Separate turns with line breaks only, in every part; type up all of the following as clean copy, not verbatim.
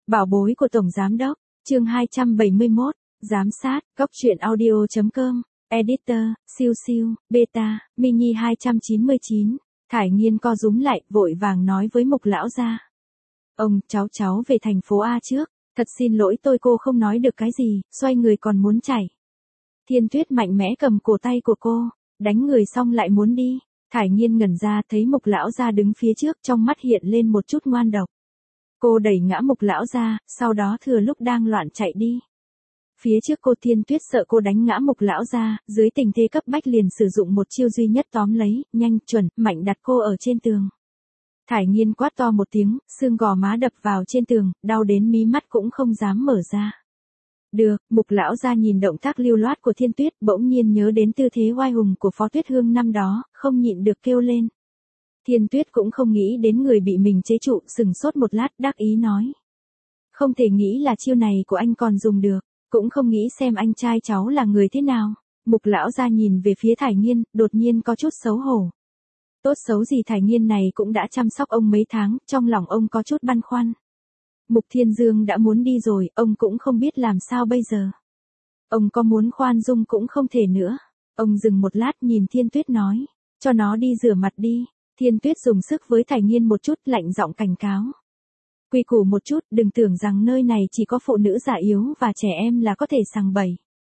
Bảo bối của Tổng Giám Đốc, chương 271, Giám sát, Góc truyện audio.com, Editor, siêu siêu, beta, mini 299, Thải Nghiên co rúm lại, vội vàng nói với Mục lão gia. Ông, cháu về thành phố A trước, thật xin lỗi cô không nói được cái gì, xoay người còn muốn chạy. Thiên Tuyết mạnh mẽ cầm cổ tay của cô, đánh người xong lại muốn đi. Thải Nghiên ngẩn ra thấy Mục lão gia đứng phía trước, trong mắt hiện lên một chút ngoan độc. Cô đẩy ngã Mục lão gia, sau đó thừa lúc đang loạn chạy đi. Phía trước cô Thiên Tuyết sợ cô đánh ngã Mục lão gia, dưới tình thế cấp bách liền sử dụng một chiêu duy nhất tóm lấy, nhanh, chuẩn, mạnh đặt cô ở trên tường. Thải Nghiên quát to một tiếng, xương gò má đập vào trên tường, đau đến mí mắt cũng không dám mở ra. Được, Mục lão gia nhìn động tác lưu loát của Thiên Tuyết, bỗng nhiên nhớ đến tư thế oai hùng của Phó Tuyết Hương năm đó, không nhịn được kêu lên. Thiên Tuyết cũng không nghĩ đến người bị mình chế trụ, sừng sốt một lát, đắc ý nói. Không thể nghĩ là chiêu này của anh còn dùng được, cũng không nghĩ xem anh trai cháu là người thế nào. Mục lão gia nhìn về phía Thải Nghiên, đột nhiên có chút xấu hổ. Tốt xấu gì Thải Nghiên này cũng đã chăm sóc ông mấy tháng, trong lòng ông có chút băn khoăn. Mục Thiên Dương đã muốn đi rồi, ông cũng không biết làm sao bây giờ. Ông có muốn khoan dung cũng không thể nữa. Ông dừng một lát nhìn Thiên Tuyết nói, cho nó đi rửa mặt đi. Thiên Tuyết dùng sức với Thải Nghiên một chút, lạnh giọng cảnh cáo. Quy củ một chút, đừng tưởng rằng nơi này chỉ có phụ nữ già yếu và trẻ em là có thể sằng bậy.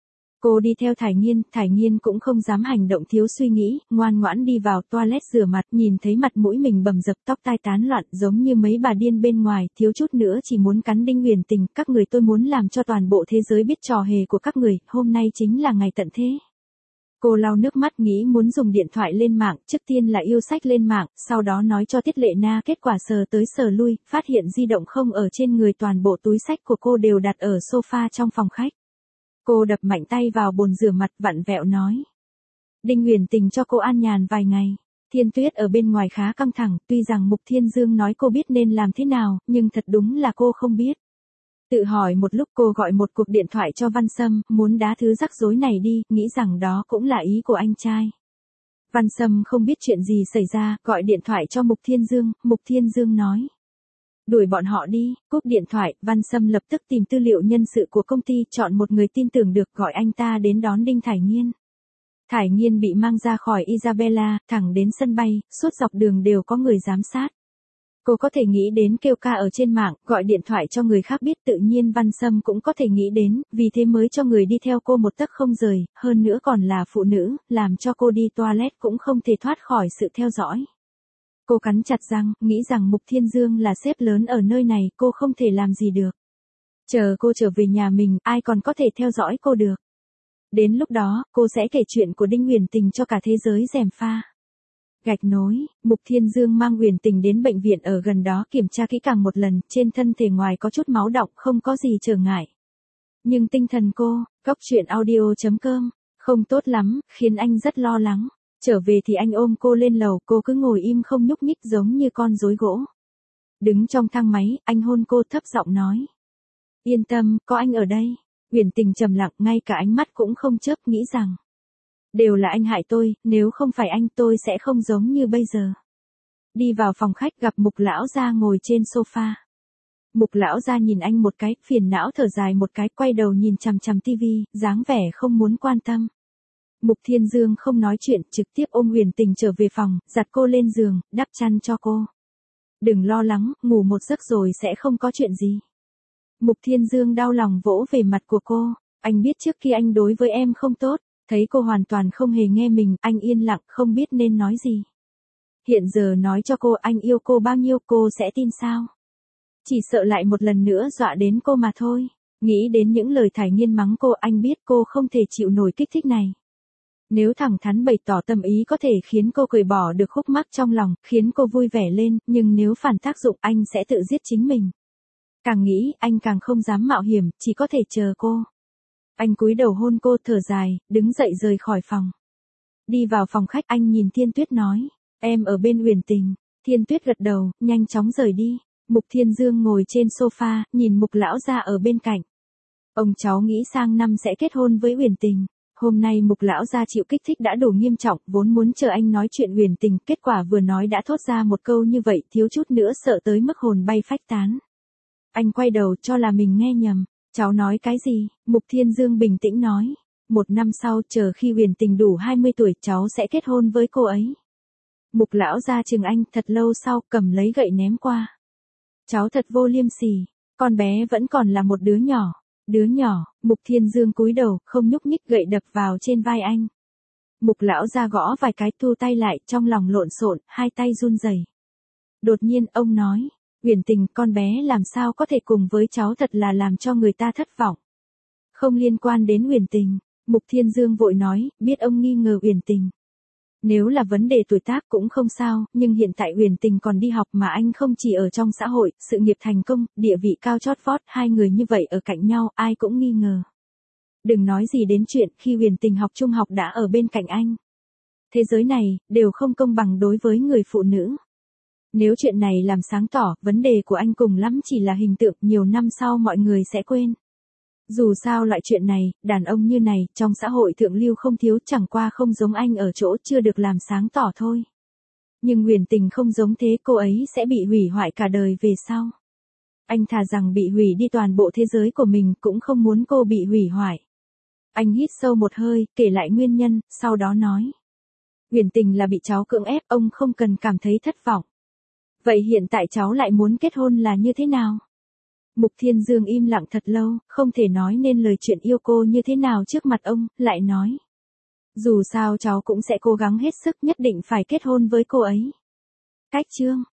Cô đi theo Thải Nghiên cũng không dám hành động thiếu suy nghĩ, ngoan ngoãn đi vào toilet rửa mặt, nhìn thấy mặt mũi mình bầm dập, tóc tai tán loạn giống như mấy bà điên bên ngoài, thiếu chút nữa chỉ muốn cắn Đinh Uyển Tình. Các người, tôi muốn làm cho toàn bộ thế giới biết trò hề của các người, hôm nay chính là ngày tận thế. Cô lau nước mắt nghĩ muốn dùng điện thoại lên mạng, trước tiên là yêu sách lên mạng, sau đó nói cho Tiết Lệ Na kết quả sờ tới sờ lui, phát hiện di động không ở trên người, toàn bộ túi sách của cô đều đặt ở sofa trong phòng khách. Cô đập mạnh tay vào bồn rửa mặt, vặn vẹo nói. Đinh Uyển Tình cho cô an nhàn vài ngày. Thiên Tuyết ở bên ngoài khá căng thẳng, tuy rằng Mục Thiên Dương nói cô biết nên làm thế nào, nhưng thật đúng là cô không biết. Tự hỏi một lúc cô gọi một cuộc điện thoại cho Văn Sâm, muốn đá thứ rắc rối này đi, nghĩ rằng đó cũng là ý của anh trai. Văn Sâm không biết chuyện gì xảy ra, gọi điện thoại cho Mục Thiên Dương nói. Đuổi bọn họ đi, cúp điện thoại, Văn Sâm lập tức tìm tư liệu nhân sự của công ty, chọn một người tin tưởng được, gọi anh ta đến đón Đinh Thải Nghiên. Thải Nghiên bị mang ra khỏi Isabella, thẳng đến sân bay, suốt dọc đường đều có người giám sát. Cô có thể nghĩ đến kêu ca ở trên mạng, gọi điện thoại cho người khác biết, tự nhiên Văn Sâm cũng có thể nghĩ đến, vì thế mới cho người đi theo cô một tấc không rời, hơn nữa còn là phụ nữ, làm cho cô đi toilet cũng không thể thoát khỏi sự theo dõi. Cô cắn chặt răng, nghĩ rằng Mục Thiên Dương là sếp lớn ở nơi này, cô không thể làm gì được. Chờ cô trở về nhà mình, ai còn có thể theo dõi cô được. Đến lúc đó, cô sẽ kể chuyện của Đinh Uyển Tình cho cả thế giới gièm pha. Gạch nối, Mục Thiên Dương mang Uyển Tình đến bệnh viện ở gần đó kiểm tra kỹ càng một lần, trên thân thể ngoài có chút máu đọng, không có gì trở ngại. Nhưng tinh thần cô, Góc truyện audio.com, không tốt lắm, khiến anh rất lo lắng. Trở về thì anh ôm cô lên lầu, cô cứ ngồi im không nhúc nhích giống như con rối gỗ. Đứng trong thang máy, anh hôn cô, thấp giọng nói. Yên tâm, có anh ở đây. Uyển Tình trầm lặng, ngay cả ánh mắt cũng không chớp, nghĩ rằng. Đều là anh hại tôi, nếu không phải anh tôi sẽ không giống như bây giờ. Đi vào phòng khách gặp Mục lão gia ngồi trên sofa. Mục lão gia nhìn anh một cái, phiền não thở dài một cái, quay đầu nhìn chằm chằm tivi, dáng vẻ không muốn quan tâm. Mục Thiên Dương không nói chuyện, trực tiếp ôm Uyển Tình trở về phòng, giặt cô lên giường, đắp chăn cho cô. Đừng lo lắng, ngủ một giấc rồi sẽ không có chuyện gì. Mục Thiên Dương đau lòng vỗ về mặt của cô, anh biết trước khi anh đối với em không tốt, thấy cô hoàn toàn không hề nghe mình, anh yên lặng không biết nên nói gì. Hiện giờ nói cho cô anh yêu cô bao nhiêu cô sẽ tin sao? Chỉ sợ lại một lần nữa dọa đến cô mà thôi. Nghĩ đến những lời Thải Nghiên mắng cô, anh biết cô không thể chịu nổi kích thích này. Nếu thẳng thắn bày tỏ tâm ý có thể khiến cô cởi bỏ được khúc mắc trong lòng, khiến cô vui vẻ lên, nhưng nếu phản tác dụng anh sẽ tự giết chính mình. Càng nghĩ, anh càng không dám mạo hiểm, chỉ có thể chờ cô. Anh cúi đầu hôn cô, thở dài, đứng dậy rời khỏi phòng. Đi vào phòng khách, anh nhìn Thiên Tuyết nói, em ở bên Uyển Tình. Thiên Tuyết gật đầu, nhanh chóng rời đi. Mục Thiên Dương ngồi trên sofa, nhìn Mục lão gia ở bên cạnh. Ông cháu nghĩ sang năm sẽ kết hôn với Uyển Tình. Hôm nay Mục lão gia chịu kích thích đã đủ nghiêm trọng, vốn muốn chờ anh nói chuyện Uyển Tình, kết quả vừa nói đã thốt ra một câu như vậy, thiếu chút nữa sợ tới mức hồn bay phách tán. Anh quay đầu cho là mình nghe nhầm. Cháu nói cái gì? Mục Thiên Dương bình tĩnh nói. 1 năm sau, chờ khi Huyền Tình đủ 20 tuổi, cháu sẽ kết hôn với cô ấy. Mục lão gia chừng anh thật lâu sau, cầm lấy gậy ném qua. Cháu thật vô liêm sỉ, con bé vẫn còn là một đứa nhỏ. Đứa nhỏ, Mục Thiên Dương cúi đầu, không nhúc nhích, gậy đập vào trên vai anh. Mục lão gia gõ vài cái, thu tay lại, trong lòng lộn xộn, hai tay run rẩy. Đột nhiên ông nói, Huyền Tình, con bé làm sao có thể cùng với cháu, thật là làm cho người ta thất vọng. Không liên quan đến Huyền Tình. Mục Thiên Dương vội nói, biết ông nghi ngờ Huyền Tình. Nếu là vấn đề tuổi tác cũng không sao, nhưng hiện tại Huyền Tình còn đi học mà anh không chỉ ở trong xã hội, sự nghiệp thành công, địa vị cao chót vót, hai người như vậy ở cạnh nhau, ai cũng nghi ngờ. Đừng nói gì đến chuyện khi Huyền Tình học trung học đã ở bên cạnh anh. Thế giới này, đều không công bằng đối với người phụ nữ. Nếu chuyện này làm sáng tỏ, vấn đề của anh cùng lắm chỉ là hình tượng, nhiều năm sau mọi người sẽ quên. Dù sao loại chuyện này, đàn ông như này, trong xã hội thượng lưu không thiếu, chẳng qua không giống anh ở chỗ chưa được làm sáng tỏ thôi. Nhưng Huyền Tình không giống thế, cô ấy sẽ bị hủy hoại cả đời về sau. Anh thà rằng bị hủy đi toàn bộ thế giới của mình, cũng không muốn cô bị hủy hoại. Anh hít sâu một hơi, kể lại nguyên nhân, sau đó nói. Huyền Tình là bị cháu cưỡng ép, ông không cần cảm thấy thất vọng. Vậy hiện tại cháu lại muốn kết hôn là như thế nào? Mục Thiên Dương im lặng thật lâu, không thể nói nên lời chuyện yêu cô như thế nào trước mặt ông, lại nói. Dù sao cháu cũng sẽ cố gắng hết sức, nhất định phải kết hôn với cô ấy. Cách chương